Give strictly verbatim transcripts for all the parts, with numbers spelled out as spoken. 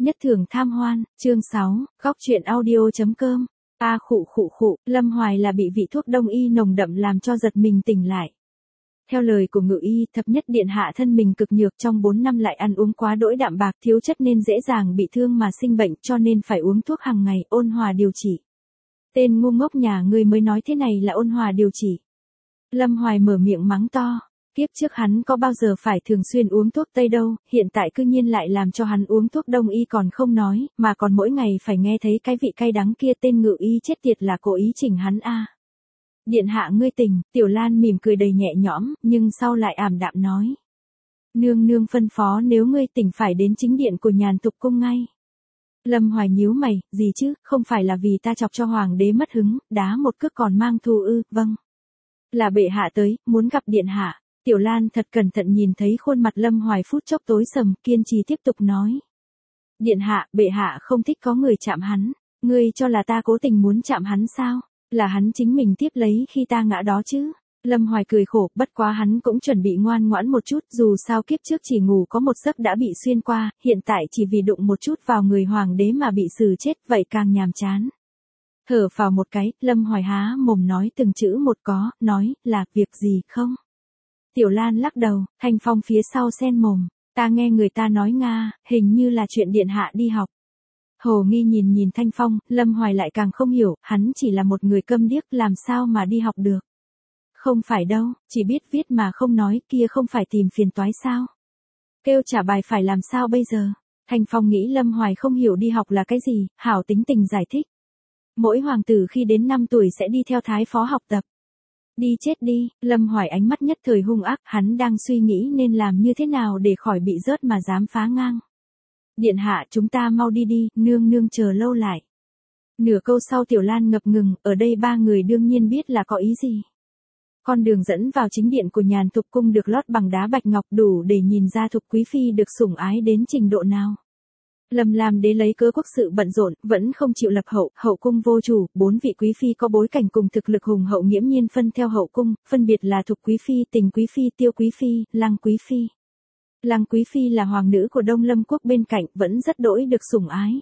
Nhất thường tham hoan, chương sáu, góc truyện audio.com. A khụ khụ khụ, Lâm Hoài là bị vị thuốc đông y nồng đậm làm cho giật mình tỉnh lại. Theo lời của ngự y, thập nhất điện hạ thân mình cực nhược, trong bốn năm lại ăn uống quá đỗi đạm bạc, thiếu chất nên dễ dàng bị thương mà sinh bệnh, cho nên phải uống thuốc hàng ngày, ôn hòa điều trị. Tên ngu ngốc nhà ngươi mới nói thế này là ôn hòa điều trị. Lâm Hoài mở miệng mắng to. Kiếp trước hắn có bao giờ phải thường xuyên uống thuốc Tây đâu, hiện tại cư nhiên lại làm cho hắn uống thuốc Đông y còn không nói, mà còn mỗi ngày phải nghe thấy cái vị cay đắng kia. Tên ngự y chết tiệt là cố ý chỉnh hắn a. À. Điện hạ ngươi tỉnh, Tiểu Lan mỉm cười đầy nhẹ nhõm, nhưng sau lại ảm đạm nói. Nương nương phân phó nếu ngươi tỉnh phải đến chính điện của Nhàn Tục cung ngay. Lâm Hoài nhíu mày, gì chứ, không phải là vì ta chọc cho hoàng đế mất hứng, đá một cước còn mang thù ư? Vâng. Là bệ hạ tới, muốn gặp điện hạ. Tiểu Lan thật cẩn thận nhìn thấy khuôn mặt Lâm Hoài phút chốc tối sầm, kiên trì tiếp tục nói. Điện hạ, bệ hạ không thích có người chạm hắn, ngươi cho là ta cố tình muốn chạm hắn sao? Là hắn chính mình tiếp lấy khi ta ngã đó chứ. Lâm Hoài cười khổ, bất quá hắn cũng chuẩn bị ngoan ngoãn một chút, dù sao kiếp trước chỉ ngủ có một giấc đã bị xuyên qua, hiện tại chỉ vì đụng một chút vào người hoàng đế mà bị xử chết, vậy càng nhàm chán. Thở phào một cái, Lâm Hoài há mồm nói từng chữ một có, nói là việc gì không? Tiểu Lan lắc đầu, Thanh Phong phía sau sen mồm, ta nghe người ta nói Nga, hình như là chuyện điện hạ đi học. Hồ Nghi nhìn nhìn Thanh Phong, Lâm Hoài lại càng không hiểu, hắn chỉ là một người câm điếc làm sao mà đi học được. Không phải đâu, chỉ biết viết mà không nói, kia không phải tìm phiền toái sao. Kêu trả bài phải làm sao bây giờ? Thanh Phong nghĩ Lâm Hoài không hiểu đi học là cái gì, hảo tính tình giải thích. Mỗi hoàng tử khi đến năm tuổi sẽ đi theo thái phó học tập. Đi chết đi, Lâm Hoài ánh mắt nhất thời hung ác, hắn đang suy nghĩ nên làm như thế nào để khỏi bị rớt mà dám phá ngang. Điện hạ chúng ta mau đi đi, nương nương chờ lâu lại. Nửa câu sau Tiểu Lan ngập ngừng, ở đây ba người đương nhiên biết là có ý gì. Con đường dẫn vào chính điện của Nhàn Tục cung được lót bằng đá bạch ngọc đủ để nhìn ra Thục quý phi được sủng ái đến trình độ nào. Lâm Lam đế lấy cớ quốc sự bận rộn, vẫn không chịu lập hậu, hậu cung vô chủ, bốn vị quý phi có bối cảnh cùng thực lực hùng hậu nghiễm nhiên phân theo hậu cung, phân biệt là Thục quý phi, Tình quý phi, Tiêu quý phi, Lăng quý phi. Lăng quý phi là hoàng nữ của Đông Lâm quốc bên cạnh, vẫn rất đỗi được sủng ái.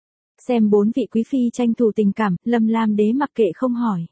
Xem bốn vị quý phi tranh thủ tình cảm, Lâm Lam đế mặc kệ không hỏi.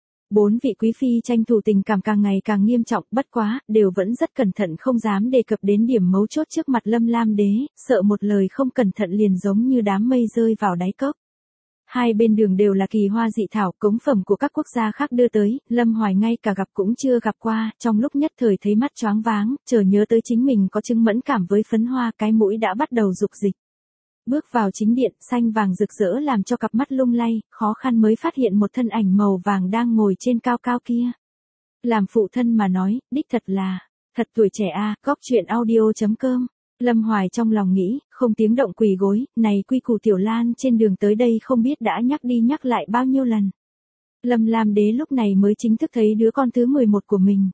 Bốn vị quý phi tranh thủ tình cảm càng ngày càng nghiêm trọng, bất quá, đều vẫn rất cẩn thận không dám đề cập đến điểm mấu chốt trước mặt Lâm Lam đế, sợ một lời không cẩn thận liền giống như đám mây rơi vào đáy cốc. Hai bên đường đều là kỳ hoa dị thảo, cống phẩm của các quốc gia khác đưa tới, Lâm Hoài ngay cả gặp cũng chưa gặp qua, trong lúc nhất thời thấy mắt choáng váng, chợt nhớ tới chính mình có chứng mẫn cảm với phấn hoa, cái mũi đã bắt đầu rục dịch. Bước vào chính điện, xanh vàng rực rỡ làm cho cặp mắt lung lay, khó khăn mới phát hiện một thân ảnh màu vàng đang ngồi trên cao cao kia. Làm phụ thân mà nói, đích thật là, thật tuổi trẻ a, à, góc truyện audio.com. Lâm Hoài trong lòng nghĩ, không tiếng động quỳ gối, này quy củ Tiểu Lan trên đường tới đây không biết đã nhắc đi nhắc lại bao nhiêu lần. Lâm Lam đế lúc này mới chính thức thấy đứa con thứ mười một của mình.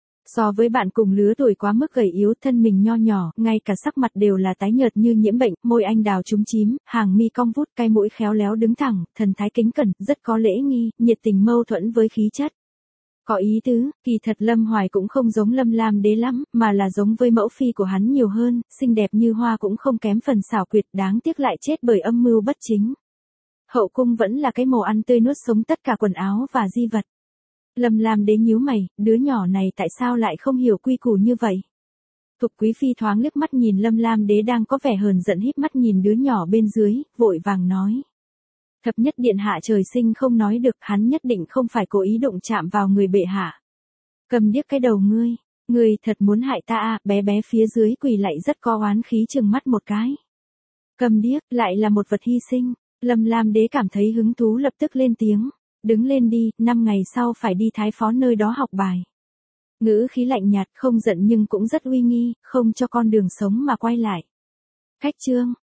So với bạn cùng lứa tuổi quá mức gầy yếu, thân mình nho nhỏ, ngay cả sắc mặt đều là tái nhợt như nhiễm bệnh, môi anh đào trúng chím, hàng mi cong vút, cái mũi khéo léo đứng thẳng, thần thái kính cẩn, rất có lễ nghi, nhiệt tình mâu thuẫn với khí chất. Có ý tứ, kỳ thật Lâm Hoài cũng không giống Lâm Lam đế lắm, mà là giống với mẫu phi của hắn nhiều hơn, xinh đẹp như hoa cũng không kém phần xảo quyệt, đáng tiếc lại chết bởi âm mưu bất chính. Hậu cung vẫn là cái mồ ăn tươi nuốt sống tất cả quần áo và di vật. Lâm Lam đế nhíu mày, đứa nhỏ này tại sao lại không hiểu quy củ như vậy? Thục quý phi thoáng liếc mắt nhìn Lâm Lam đế đang có vẻ hờn giận híp mắt nhìn đứa nhỏ bên dưới, vội vàng nói. Thập nhất điện hạ trời sinh không nói được, hắn nhất định không phải cố ý đụng chạm vào người bệ hạ. Cầm điếc cái đầu ngươi, ngươi thật muốn hại ta à, bé bé phía dưới quỳ lại rất có oán khí chừng mắt một cái. Cầm điếc, lại là một vật hy sinh, Lâm Lam đế cảm thấy hứng thú lập tức lên tiếng. Đứng lên đi, năm ngày sau phải đi thái phó nơi đó học bài. Ngữ khí lạnh nhạt, không giận nhưng cũng rất uy nghi, không cho con đường sống mà quay lại. Khách trương,